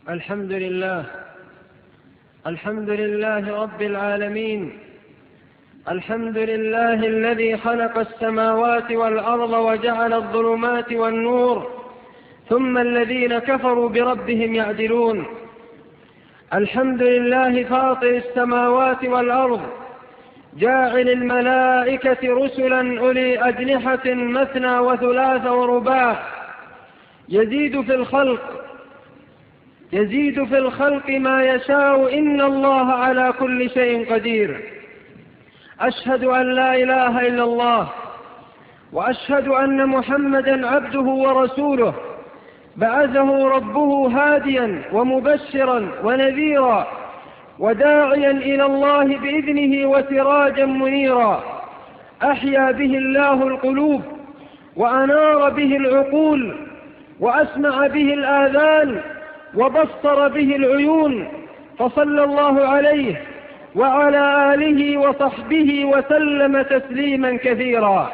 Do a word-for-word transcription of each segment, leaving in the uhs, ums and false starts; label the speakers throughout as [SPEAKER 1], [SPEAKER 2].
[SPEAKER 1] الحمد لله الحمد لله رب العالمين. الحمد لله الذي خلق السماوات والأرض وجعل الظلمات والنور، ثم الذين كفروا بربهم يعدلون. الحمد لله فاطر السماوات والأرض، جاعل الملائكة رسلا أولي أجنحة مثنى وثلاث ورباع، يزيد في الخلق يزيد في الخلق ما يشاء، إن الله على كل شيء قدير. أشهد أن لا إله إلا الله، وأشهد أن محمدا عبده ورسوله، بعثه ربه هاديا ومبشرا ونذيرا وداعيا إلى الله بإذنه وسراجا منيرا. أحيا به الله القلوب، وأنار به العقول، وأسمع به الآذان، وبصر به العيون، فصلى الله عليه وعلى آله وصحبه وسلم تسليما كثيرا.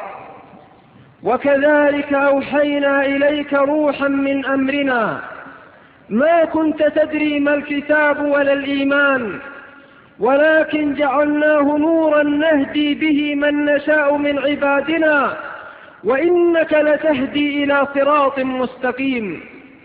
[SPEAKER 1] وكذلك أوحينا إليك روحا من أمرنا، ما كنت تدري ما الكتاب ولا الإيمان، ولكن جعلناه نورا نهدي به من نشاء من عبادنا، وإنك لتهدي إلى صراط مستقيم.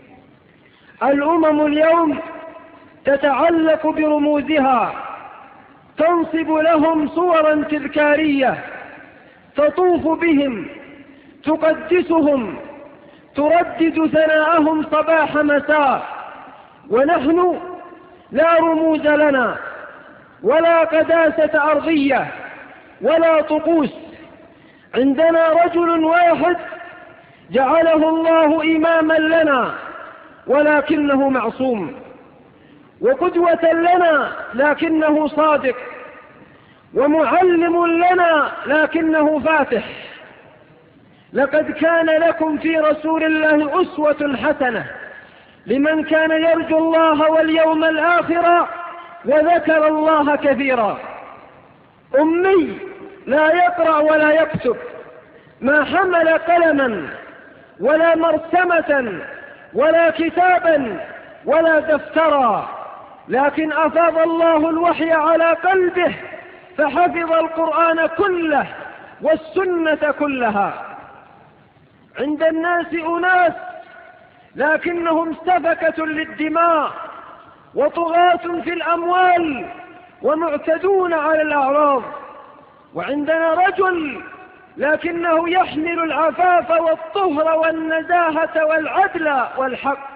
[SPEAKER 1] الأمم اليوم تتعلق برموزها، تنصب لهم صورا تذكارية، تطوف بهم، تقدسهم، تردد ثناءهم صباح مساء. ونحن لا رموز لنا، ولا قداسة أرضية، ولا طقوس. عندنا رجل واحد جعله الله إماما لنا، ولكنه معصوم، وقدوة لنا لكنه صادق، ومعلم لنا لكنه فاتح. لقد كان لكم في رسول الله أسوة حسنة لمن كان يرجو الله واليوم الآخر وذكر الله كثيرا. أمي لا يقرأ ولا يكتب، ما حمل قلما ولا مرسمة ولا كتابا ولا دفترا، لكن أفاض الله الوحي على قلبه فحفظ القرآن كله والسنة كلها. عند الناس أناس لكنهم سفكة للدماء، وطغاة في الأموال، ومعتدون على الأعراض. وعندنا رجل لكنه يحمل العفاف والطهر والنزاهة والعدل والحق.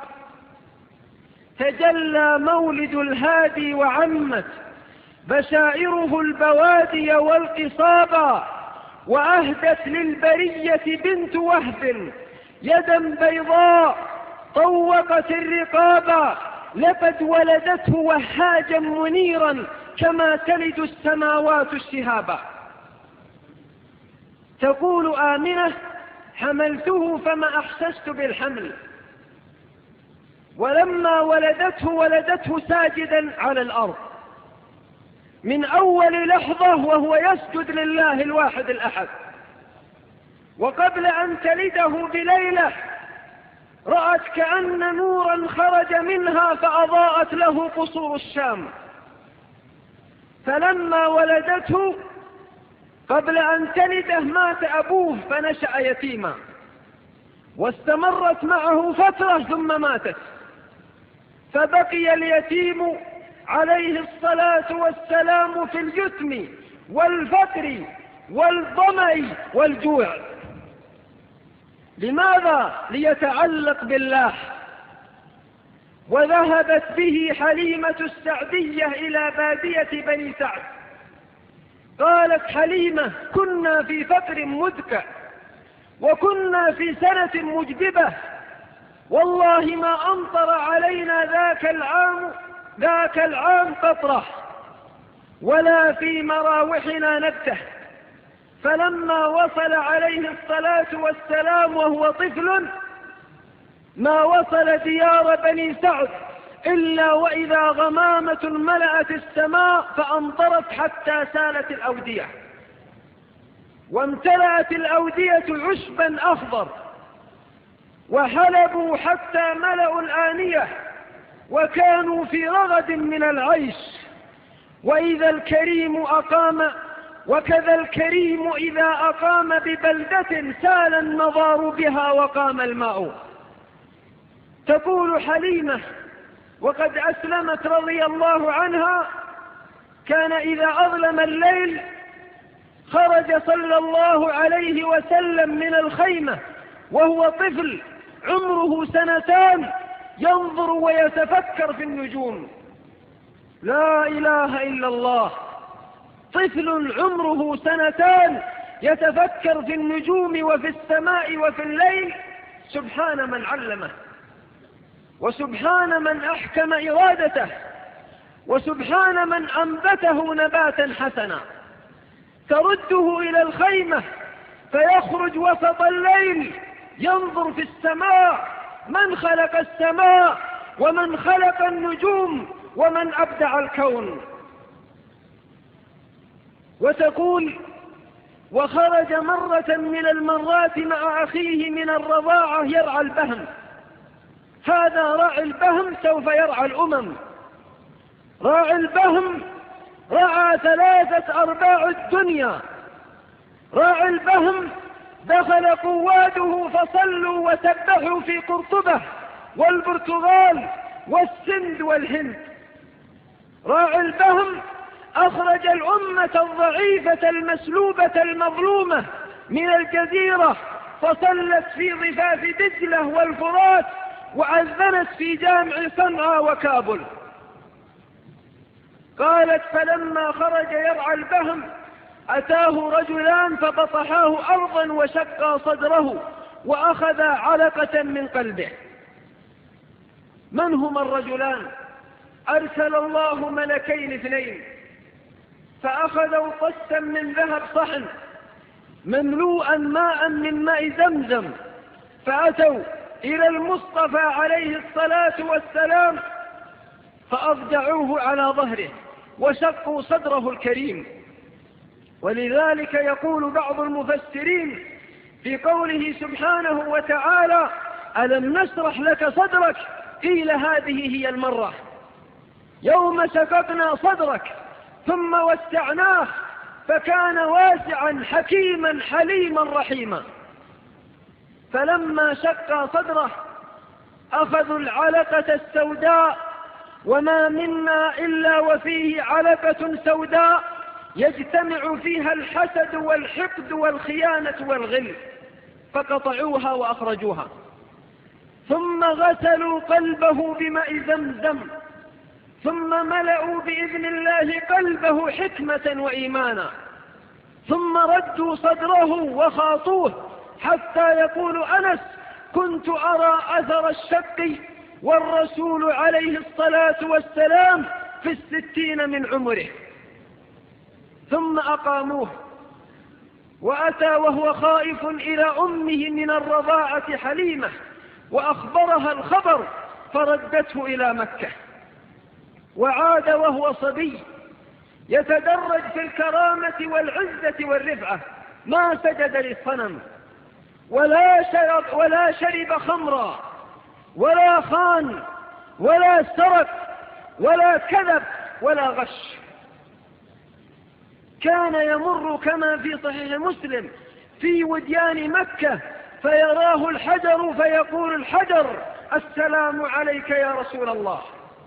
[SPEAKER 1] تجلى مولد الهادي وعمت بشائره البوادي والقصابا، وأهدت للبرية بنت وهب يدا بيضاء طوقت الرقابا، لقد ولدته وهاجا منيرا كما تلد السماوات الشهابا. تقول آمنة: حملته فما أحسست بالحمل، ولما ولدته ولدته ساجدا على الأرض من أول لحظة وهو يسجد لله الواحد الأحد. وقبل أن تلده بليلة رأت كأن نورا خرج منها فأضاءت له قصور الشام. فلما ولدته قبل أن تلده مات أبوه فنشأ يتيما، واستمرت معه فترة ثم ماتت، فبقي اليتيم عليه الصلاة والسلام في اليتم والفقر والظمأ والجوع. لماذا؟ ليتعلق بالله. وذهبت به حليمة السعدية إلى بادية بني سعد. قالت حليمة: كنا في فقر مدكع، وكنا في سنة مجدبة، والله ما أمطر علينا ذاك العام ذاك العام قطرة، ولا في مراوحنا نبته. فلما وصل عليه الصلاة والسلام وهو طفل ما وصل ديار بني سعد إلا وإذا غمامة ملأت السماء فأمطرت حتى سالت الأودية، وامتلأت الأودية عشبا أخضر، وحلبوا حتى ملأوا الآنية، وكانوا في رغد من العيش. وإذا الكريم أقام وكذا الكريم إذا أقام ببلدة سال النظار بها وقام الماء. تقول حليمة وقد أسلمت رضي الله عنها: كان إذا أظلم الليل خرج صلى الله عليه وسلم من الخيمة وهو طفل عمره سنتان ينظر ويتفكر في النجوم. لا إله إلا الله، طفل عمره سنتان يتفكر في النجوم وفي السماء وفي الليل. سبحان من علمه، وسبحان من أحكم إرادته، وسبحان من أنبته نباتا حسنا. ترده إلى الخيمة فيخرج وسط الليل ينظر في السماء: من خلق السماء ومن خلق النجوم ومن أبدع الكون. وتقول: وخرج مرة من المرات مع أخيه من الرضاعة يرعى البهم. هذا راعي البهم سوف يرعى الأمم. راعي البهم رعى ثلاثة أرباع الدنيا. راعي البهم دخل قواده فصلوا وسبحوا في قرطبة والبرتغال والسند والهند. راعي البهم أخرج الأمة الضعيفة المسلوبة المظلومة من الجزيرة فصلت في ضفاف دجلة والفرات وأذنت في جامع صنعاء وكابل. قالت: فلما خرج يرعى البهم أتاه رجلان فبطحاه أرضا وشقا صدره وأخذ علقة من قلبه. من هما الرجلان؟ أرسل الله ملكين اثنين فأخذوا قسا من ذهب صحن مملوءا ماء من ماء زمزم، فأتوا إلى المصطفى عليه الصلاة والسلام فأضجعوه على ظهره وشقوا صدره الكريم. ولذلك يقول بعض المفسرين في قوله سبحانه وتعالى: ألم نشرح لك صدرك، قيل هذه هي المرة. يوم شققنا صدرك ثم وسعناه فكان واسعا حكيما حليما رحيما. فلما شق صدره أخذوا العلقة السوداء، وما منا إلا وفيه علقة سوداء يجتمع فيها الحسد والحقد والخيانة والغل، فقطعوها وأخرجوها. ثم غسلوا قلبه بماء زمزم، ثم ملأوا بإذن الله قلبه حكمة وإيمانا، ثم ردوا صدره وخاطوه حتى يقول أنس: كنت أرى أثر الشق والرسول عليه الصلاة والسلام في الستين من عمره. ثم أقاموه وأتى وهو خائف إلى أمه من الرضاعة حليمة وأخبرها الخبر فردته إلى مكة. وعاد وهو صبي يتدرج في الكرامة والعزة والرفعة، ما سجد للصنم ولا شرب, ولا شرب خمرا ولا خان ولا سرق ولا كذب ولا غش. كان يمر كما في صحيح مسلم في وديان مكة فيراه الحجر فيقول الحجر: السلام عليك يا رسول الله.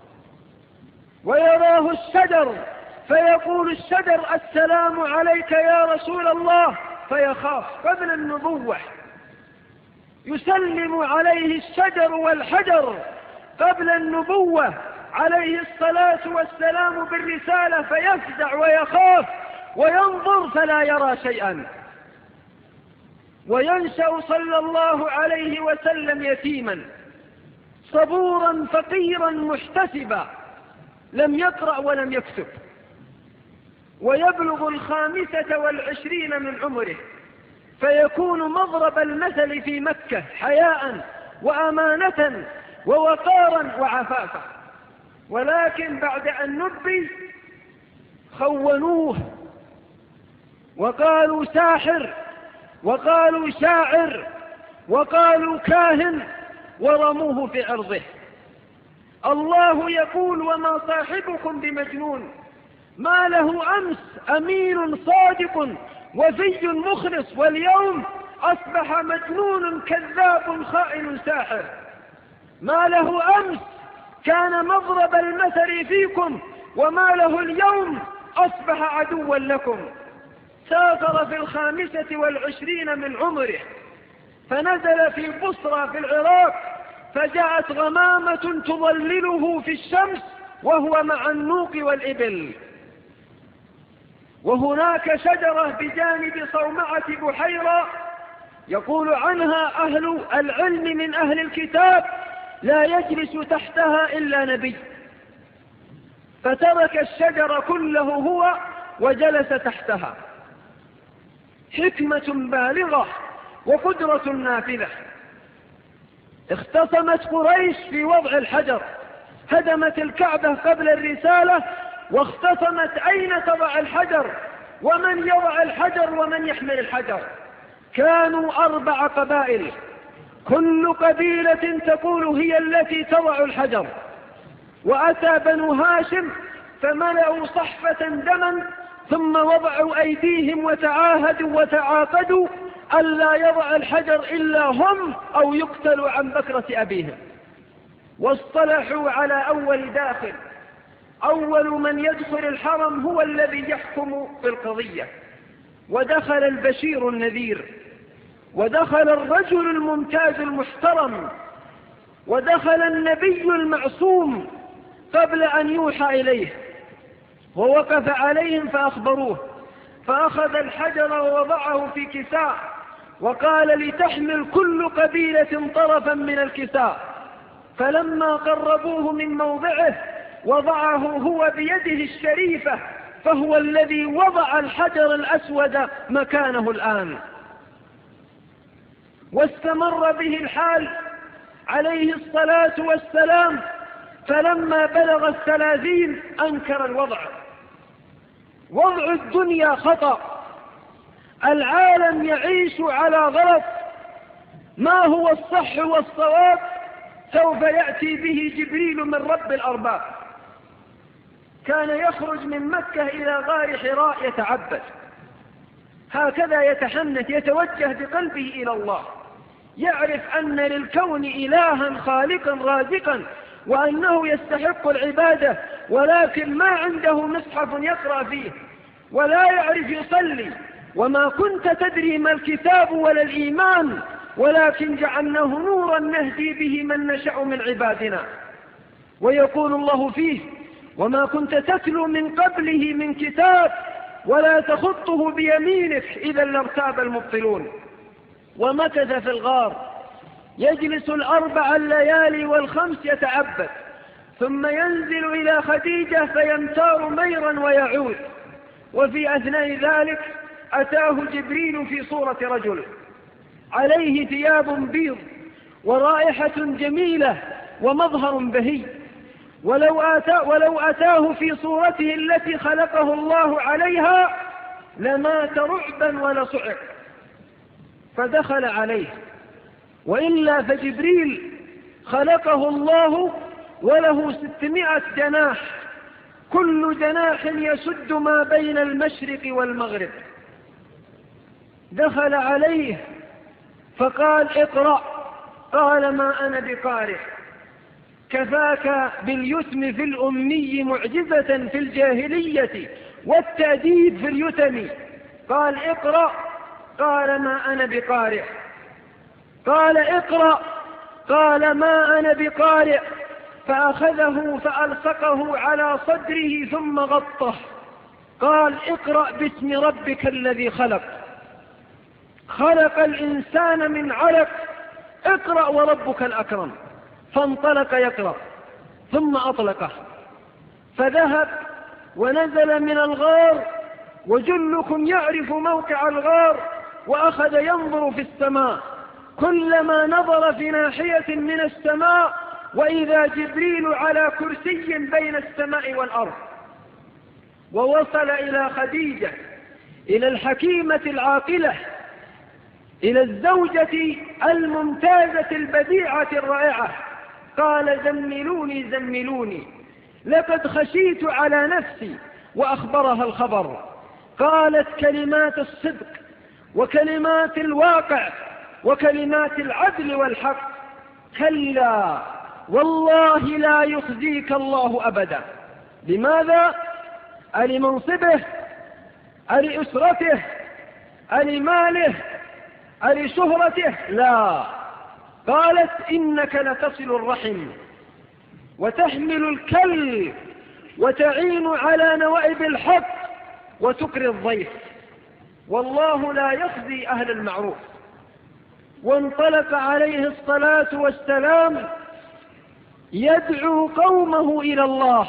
[SPEAKER 1] ويراه الشجر فيقول الشجر: السلام عليك يا رسول الله، فيخاف قبل النبوة. يسلم عليه الشجر والحجر قبل النبوة عليه الصلاة والسلام بالرسالة، فيفزع ويخاف وينظر فلا يرى شيئا. وينشأ صلى الله عليه وسلم يتيما صبورا فقيرا محتسبا، لم يقرأ ولم يكتب، ويبلغ الخامسة والعشرين من عمره فيكون مضرب المثل في مكة حياء وأمانة ووقارا وعفافا. ولكن بعد أن نبي خونوه وقالوا ساحر وقالوا شاعر وقالوا كاهن ورموه في عرضه. الله يقول وما صاحبكم بمجنون، ما له أمس أمين صادق وفي مخلص، واليوم أصبح مجنون كذاب خائن ساحر. ما له أمس كان مضرب المثل فيكم، وما له اليوم أصبح عدوا لكم. سافر في الخامسة والعشرين من عمره، فنزل في بصرى في العراق، فجاءت غمامة تظلله في الشمس وهو مع النوق والإبل، وهناك شجرة بجانب صومعة بحيرة يقول عنها أهل العلم من أهل الكتاب لا يجلس تحتها إلا نبي، فترك الشجر كله هو وجلس تحتها. حكمة بالغة وقدرة نافذة. اختصمت قريش في وضع الحجر، هدمت الكعبة قبل الرسالة، واختصمت أين تضع الحجر ومن يضع الحجر ومن يحمل الحجر. كانوا أربع قبائل، كل قبيلة تقول هي التي تضع الحجر. وأتى بنو هاشم فملأوا صحفة دما، ثم وضعوا أيديهم وتعاهدوا وتعاقدوا ألا يضع الحجر إلا هم أو يقتلوا عن بكرة أبيهم. واصطلحوا على أول داخل، أول من يدخل الحرم هو الذي يحكم في القضية. ودخل البشير النذير، ودخل الرجل الممتاز المحترم، ودخل النبي المعصوم قبل أن يوحى إليه، ووقف عليهم فأخبروه، فأخذ الحجر ووضعه في كساء، وقال لتحمل كل قبيلة طرفا من الكساء. فلما قربوه من موضعه وضعه هو بيده الشريفة، فهو الذي وضع الحجر الأسود مكانه الآن. واستمر به الحال عليه الصلاة والسلام، فلما بلغ الثلاثين أنكر الوضع. وضع الدنيا خطأ، العالم يعيش على غلط، ما هو الصح والصواب سوف يأتي به جبريل من رب الأرباب. كان يخرج من مكة إلى غار حراء يتعبد، هكذا يتحنث يتوجه بقلبه إلى الله، يعرف أن للكون إلها خالقا رازقا وأنه يستحق العبادة، ولكن ما عنده مصحف يقرأ فيه ولا يعرف يصلي. وما كنت تدري ما الكتاب ولا الإيمان، ولكن جعلناه نورا نهدي به من نشأ من عبادنا. ويقول الله فيه وما كنت تتلو من قبله من كتاب ولا تخطه بيمينك إذا لارتاب المبطلون. ومكث في الغار يجلس الأربع الليالي والخمس يتعبد، ثم ينزل إلى خديجة فيمتار ميرا ويعود. وفي أثناء ذلك أتاه جبريل في صورة رجل عليه ثياب بيض ورائحة جميلة ومظهر بهي، ولو, آتا ولو أتاه في صورته التي خلقه الله عليها لمات رعبا ولصعق، فدخل عليه. وإلا فجبريل خلقه الله وله ستمائة جناح، كل جناح يسد ما بين المشرق والمغرب. دخل عليه فقال اقرأ، قال ما أنا بقارئ، كفاك باليتم في الأمي معجزة في الجاهلية والتأديب في اليتم. قال اقرأ، قال ما أنا بقارئ. قال اقرأ، قال ما أنا بقارئ. فأخذه فألصقه على صدره ثم غطه. قال اقرأ باسم ربك الذي خلق، خلق الإنسان من علق، اقرأ وربك الأكرم. فانطلق يقرأ ثم أطلقه، فذهب ونزل من الغار، وجلكم يعرف موقع الغار، وأخذ ينظر في السماء، كلما نظر في ناحية من السماء وإذا جبريل على كرسي بين السماء والأرض. ووصل إلى خديجة، إلى الحكيمة العاقلة، إلى الزوجة الممتازة البديعة الرائعة، قال زملوني زملوني لقد خشيت على نفسي، وأخبرها الخبر. قالت كلمات الصدق وكلمات الواقع وكلمات العدل والحق: كلا والله لا يخزيك الله أبدا. لماذا؟ ألمنصبه؟ ألأسرته؟ ألماله؟ ألشهرته؟ لا. قالت إنك لتصل الرحم وتحمل الكل وتعين على نوائب الحق وتكري الضيف، والله لا يخزي أهل المعروف. وانطلق عليه الصلاة والسلام يدعو قومه إلى الله.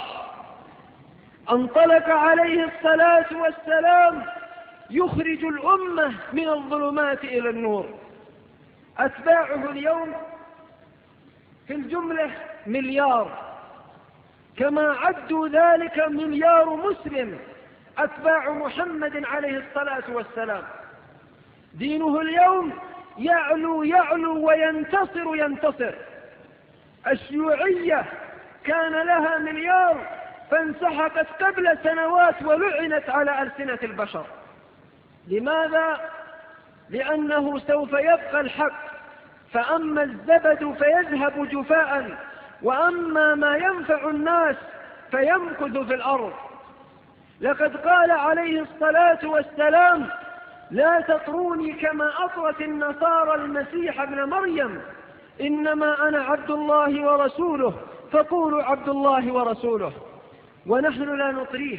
[SPEAKER 1] انطلق عليه الصلاة والسلام يخرج الأمة من الظلمات إلى النور. أتباعه اليوم في الجملة مليار، كما عدوا ذلك مليار مسلم أتباع محمد عليه الصلاة والسلام. دينه اليوم يعلو يعلو وينتصر ينتصر. الشيوعية كان لها مليار فانسحقت قبل سنوات ولعنت على ألسنة البشر. لماذا؟ لأنه سوف يبقى الحق، فأما الزبد فيذهب جفاء، وأما ما ينفع الناس فيمكث في الأرض. لقد قال عليه الصلاة والسلام: لا تطروني كما أطرت النصارى المسيح ابن مريم، إنما أنا عبد الله ورسوله فقولوا عبد الله ورسوله. ونحن لا نطريه،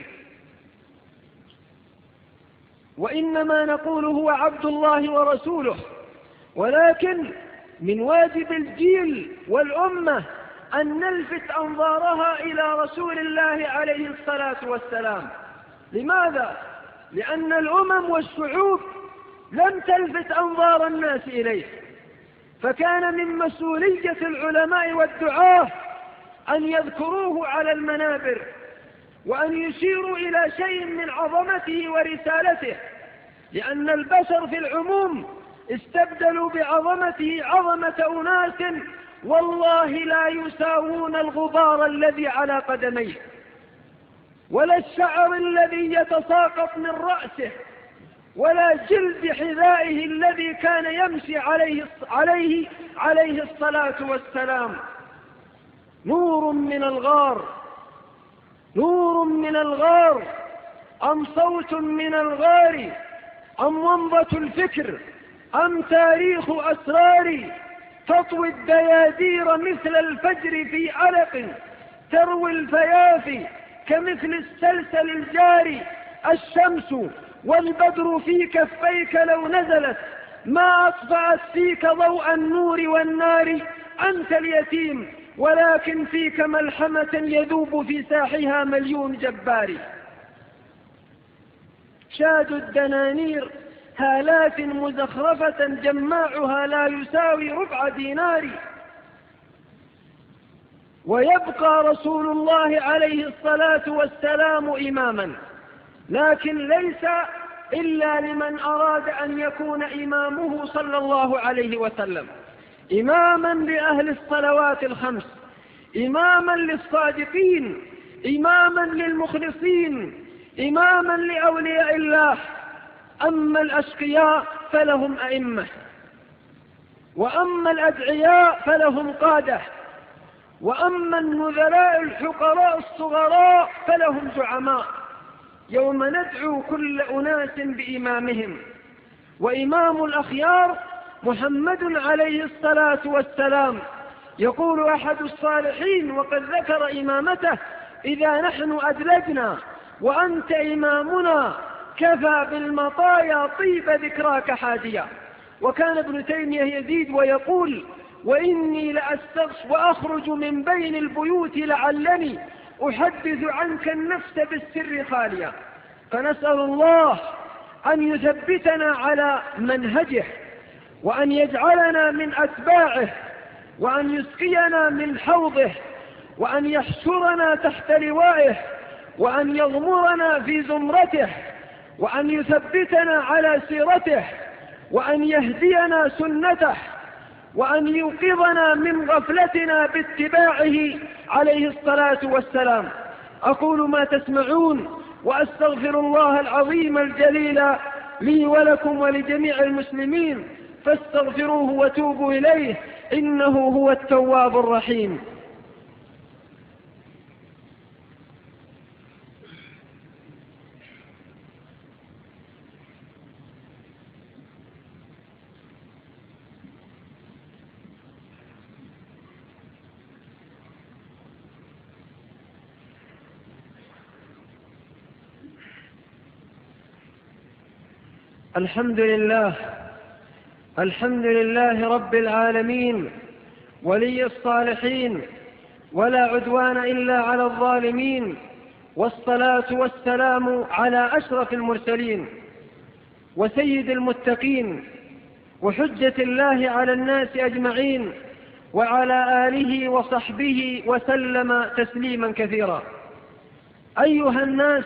[SPEAKER 1] وإنما نقول هو عبد الله ورسوله، ولكن من واجب الجيل والأمة أن نلفت أنظارها إلى رسول الله عليه الصلاة والسلام. لماذا؟ لأن الأمم والشعوب لم تلفت أنظار الناس إليه، فكان من مسؤولية العلماء والدعاة أن يذكروه على المنابر، وأن يشيروا إلى شيء من عظمته ورسالته، لأن البشر في العموم استبدلوا بعظمته عظمة أناس والله لا يساوون الغبار الذي على قدميه، ولا الشعر الذي يتساقط من رأسه، ولا جلد حذائه الذي كان يمشي عليه عليه عليه الصلاة والسلام. نور من الغار، نور من الغار، أم صوت من الغار، أم ومضة الفكر، أم تاريخ أسرار، تطوي الديادير مثل الفجر في علق، تروي الفيافي كمثل السلسل الجاري. الشمس والبدر في كفيك لو نزلت، ما أطفأت فيك ضوء النور والنار. أنت اليتيم ولكن فيك ملحمة يذوب في ساحها مليون جبار. شاد الدنانير هالات مزخرفة جماعها لا يساوي ربع دينار. ويبقى رسول الله عليه الصلاة والسلام إماما، لكن ليس إلا لمن أراد أن يكون إمامه صلى الله عليه وسلم إماما لأهل الصلوات الخمس، إماما للصادقين، إماما للمخلصين، إماما لأولياء الله. أما الأشقياء فلهم أئمة، وأما الأدعياء فلهم قادة، وأما النذلاء الحقراء الصغراء فلهم زعماء. يوم ندعو كل أناس بإمامهم، وإمام الأخيار محمد عليه الصلاة والسلام. يقول أحد الصالحين وقد ذكر إمامته: إذا نحن أدلجنا وأنت إمامنا كفى بالمطايا طيب ذكراك حاديا. وكان ابن تيمية يزيد ويقول: وإني لأستغش وأخرج من بين البيوت لعلني أحدث عنك النفس بالسر خاليا. فنسأل الله أن يثبتنا على منهجه، وأن يجعلنا من أتباعه، وأن يسقينا من حوضه، وأن يحشرنا تحت لوائه، وأن يغمرنا في زمرته، وأن يثبتنا على سيرته، وأن يهدينا سنته، وأن يوقظنا من غفلتنا باتباعه عليه الصلاة والسلام. أقول ما تسمعون وأستغفر الله العظيم الجليل لي ولكم ولجميع المسلمين، فاستغفروه وتوبوا إليه إنه هو التواب الرحيم. الحمد لله الحمد لله رب العالمين ولي الصالحين، ولا عدوان إلا على الظالمين، والصلاة والسلام على أشرف المرسلين وسيد المتقين وحجة الله على الناس أجمعين، وعلى آله وصحبه وسلم تسليما كثيرا. أيها الناس،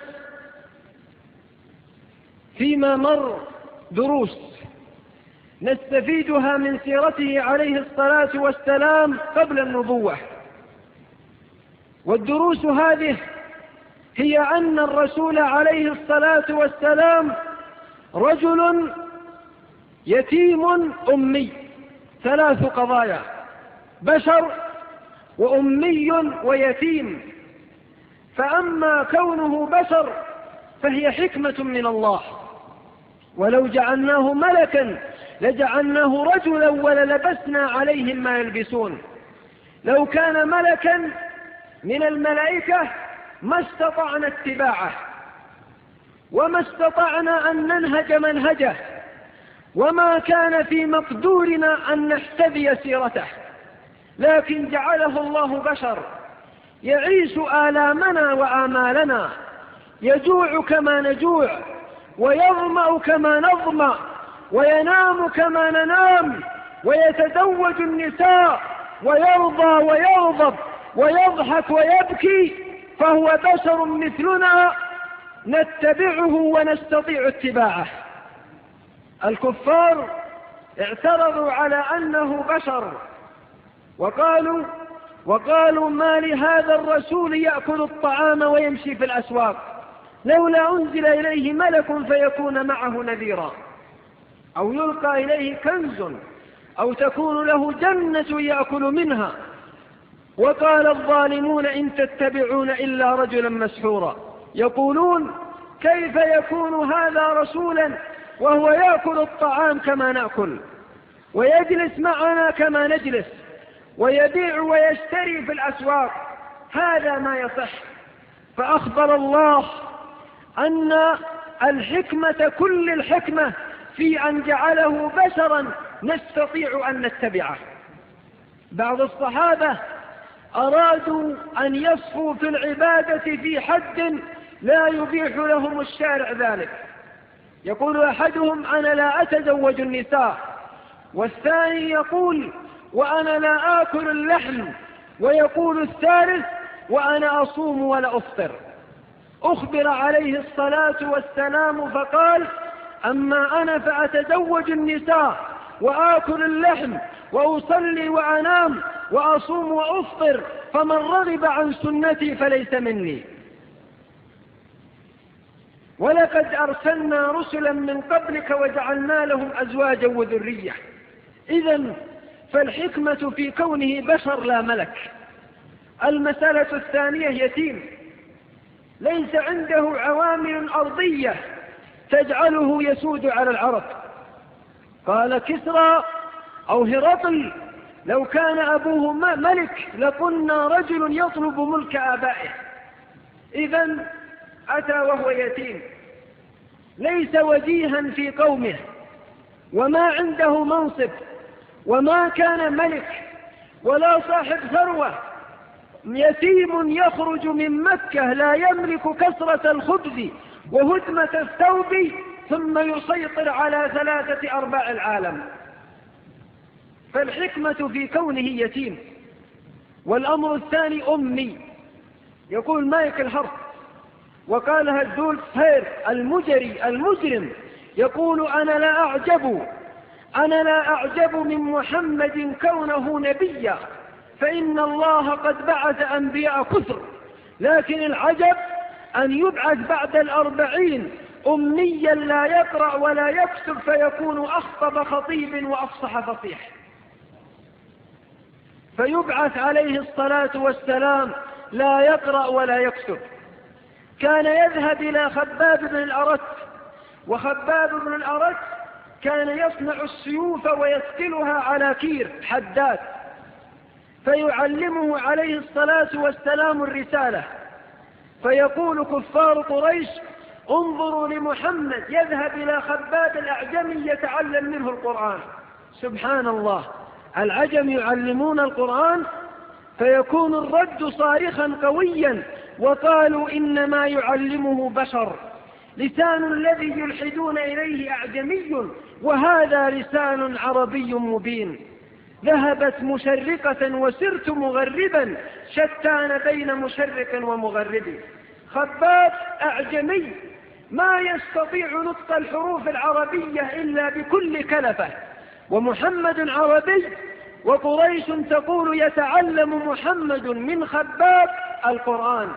[SPEAKER 1] فيما مر دروس نستفيدها من سيرته عليه الصلاة والسلام قبل النبوة، والدروس هذه هي أن الرسول عليه الصلاة والسلام رجل يتيم أمي، ثلاث قضايا: بشر وأمي ويتيم. فأما كونه بشر فهي حكمة من الله، ولو جعلناه ملكا لجعلناه رجلا وللبسنا عليهم ما يلبسون. لو كان ملكا من الملائكة ما استطعنا اتباعه، وما استطعنا أن ننهج منهجه، وما كان في مقدورنا أن نحتذي سيرته، لكن جعله الله بشر يعيش آلامنا وآمالنا، يجوع كما نجوع، ويظمأ كما نظمأ، وينام كما ننام، ويتزوج النساء، ويرضى ويغضب، ويضحك ويبكي، فهو بشر مثلنا نتبعه ونستطيع اتباعه. الكفار اعترضوا على أنه بشر، وقالوا وقالوا ما لهذا الرسول يأكل الطعام ويمشي في الأسواق، لولا أنزل إليه ملك فيكون معه نذيرا، أو يلقى إليه كنز، أو تكون له جنة يأكل منها. وقال الظالمون إن تتبعون إلا رجلا مسحورا. يقولون كيف يكون هذا رسولا وهو يأكل الطعام كما نأكل، ويجلس معنا كما نجلس، ويبيع ويشتري في الأسواق؟ هذا ما يصح. فأخبر الله أن الحكمة كل الحكمة في أن جعله بشرا نستطيع أن نتبعه. بعض الصحابة أرادوا أن يصفوا في العبادة في حد لا يبيح لهم الشارع ذلك. يقول أحدهم أنا لا أتزوج النساء، والثاني يقول وأنا لا آكل اللحم، ويقول الثالث وأنا أصوم ولا أفطر. أخبر عليه الصلاة والسلام فقال أما أنا فأتزوج النساء وآكل اللحم وأصلي وأنام وأصوم وأفطر، فمن رغب عن سنتي فليس مني. ولقد أرسلنا رسلا من قبلك وجعلنا لهم أزواجا وذرية. إذن فالحكمة في كونه بشر لا ملك. المسألة الثانية يتيم، ليس عنده عوامل أرضية تجعله يسود على العرب. قال كسرى أو هرقل لو كان أبوه ملك لقلنا رجل يطلب ملك آبائه. إذن أتى وهو يتيم، ليس وجيها في قومه، وما عنده منصب، وما كان ملك ولا صاحب ثروة. يتيم يخرج من مكة لا يملك كسرة الخبز وهدمة الثوب، ثم يسيطر على ثلاثة أرباع العالم. فالحكمة في كونه يتيم. والأمر الثاني أمي. يقول مايكل هارت وقالها الدولف هير المجري المجرم، يقول أنا لا أعجب أنا لا أعجب من محمد كونه نبيا، فإن الله قد بعث أنبياء كثر، لكن العجب أن يبعث بعد الأربعين أمنيا لا يقرأ ولا يكتب فيكون أخطب خطيب وأفصح فصيح. فيبعث عليه الصلاة والسلام لا يقرأ ولا يكتب. كان يذهب إلى خباب بن الأرت، وخباب بن الأرت كان يصنع السيوف ويثقلها على كير حداد، فيعلمه عليه الصلاة والسلام الرسالة، فيقول كفار قريش انظروا لمحمد يذهب إلى خباب الأعجمي يتعلم منه القرآن. سبحان الله، العجم يعلمون القرآن، فيكون الرد صارخا قويا، وقالوا إنما يعلمه بشر، لسان الذي يلحدون إليه أعجمي وهذا لسان عربي مبين. ذهبت مشرقة وسرت مغربا، شتان بين مشرق ومغرب. خباب أعجمي ما يستطيع نطق الحروف العربية إلا بكل كلفة، ومحمد عربي، وقريش تقول يتعلم محمد من خباب القرآن.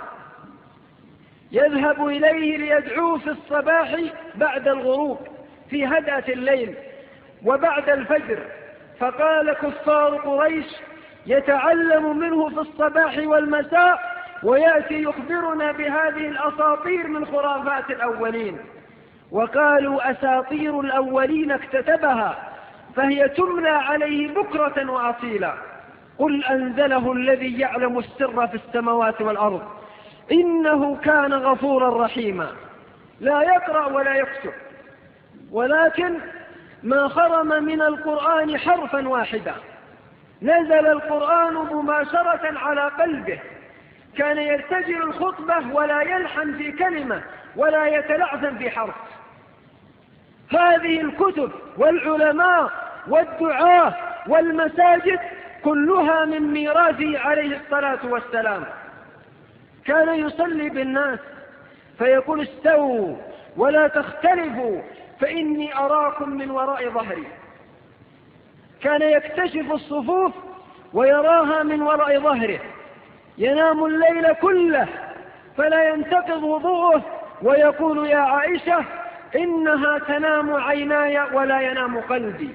[SPEAKER 1] يذهب إليه ليدعوه في الصباح بعد الغروب في هدأة الليل وبعد الفجر، فقال كفار قريش يتعلم منه في الصباح والمساء ويأتي يخبرنا بهذه الأساطير من خرافات الأولين. وقالوا أساطير الأولين اكتتبها فهي تملى عليه بكرة وأصيلا. قل أنزله الذي يعلم السر في السماوات والأرض إنه كان غفورا رحيما. لا يقرأ ولا يكتب، ولكن ما خرم من القرآن حرفا واحدا. نزل القرآن مباشرة على قلبه، كان يرتجل الخطبة ولا يلحن في كلمة ولا يتلعثم في حرف. هذه الكتب والعلماء والدعاة والمساجد كلها من ميراثه عليه الصلاة والسلام. كان يصلي بالناس فيقول استووا ولا تختلفوا فإني أراكم من وراء ظهري. كان يكتشف الصفوف ويراها من وراء ظهره. ينام الليل كله فلا ينتقض وضوءه ويقول يا عائشة إنها تنام عيناي ولا ينام قلبي.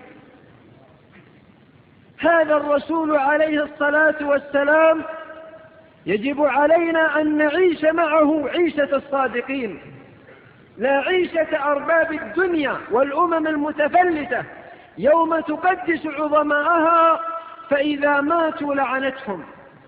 [SPEAKER 1] هذا الرسول عليه الصلاة والسلام يجب علينا أن نعيش معه عيشة الصادقين، لا عيشة أرباب الدنيا والأمم المتفلتة يوم تقدس عظماءها فإذا ماتوا لعنتهم.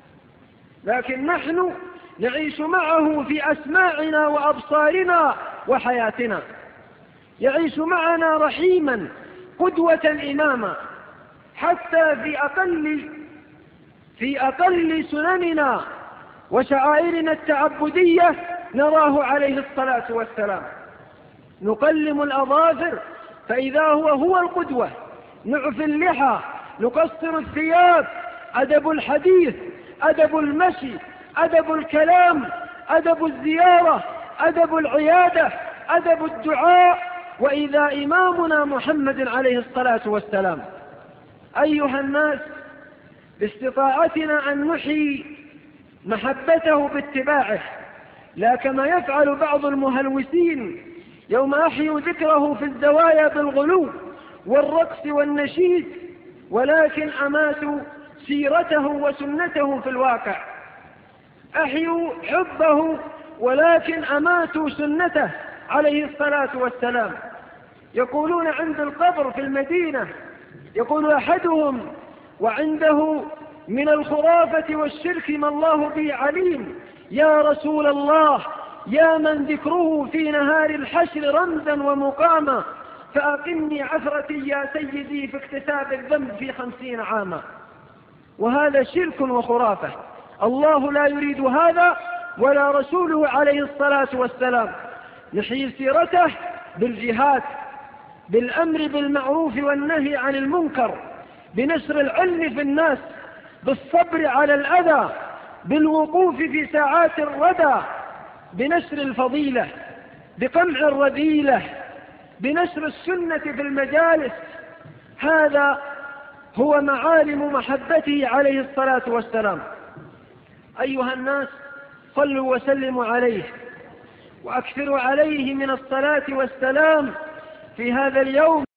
[SPEAKER 1] لكن نحن نعيش معه في أسماعنا وأبصارنا وحياتنا. يعيش معنا رحيما قدوة إماما، حتى في أقل في أقل سنننا وشعائرنا التعبدية نراه عليه الصلاة والسلام. نقلم الأظافر فإذا هو هو القدوة، نعفي اللحى، نقصر الثياب، أدب الحديث، أدب المشي، أدب الكلام، أدب الزيارة، أدب العيادة، أدب الدعاء، وإذا إمامنا محمد عليه الصلاة والسلام. أيها الناس، باستطاعتنا أن نحيي محبته باتباعه، لا كما يفعل بعض المهلوسين يوم أحيوا ذكره في الزوايا بالغلو والرقص والنشيد، ولكن أماتوا سيرته وسنته في الواقع. أحيوا حبه ولكن أماتوا سنته عليه الصلاة والسلام. يقولون عند القبر في المدينة، يقول أحدهم وعنده من الخرافة والشرك ما الله به عليم: يا رسول الله، يا من ذكره في نهار الحشر رمزا ومقاما، فأقمني عثرتي يا سيدي في اكتساب الذنب في خمسين عاما. وهذا شرك وخرافة، الله لا يريد هذا ولا رسوله عليه الصلاة والسلام. نحيي سيرته بالجهاد، بالأمر بالمعروف والنهي عن المنكر، بنشر العلم في الناس، بالصبر على الأذى، بالوقوف في ساعات الردى، بنشر الفضيلة، بقمع الرذيلة، بنشر السنة في المجالس. هذا هو معالم محبته عليه الصلاة والسلام. أيها الناس، صلوا وسلموا عليه وأكثروا عليه من الصلاة والسلام في هذا اليوم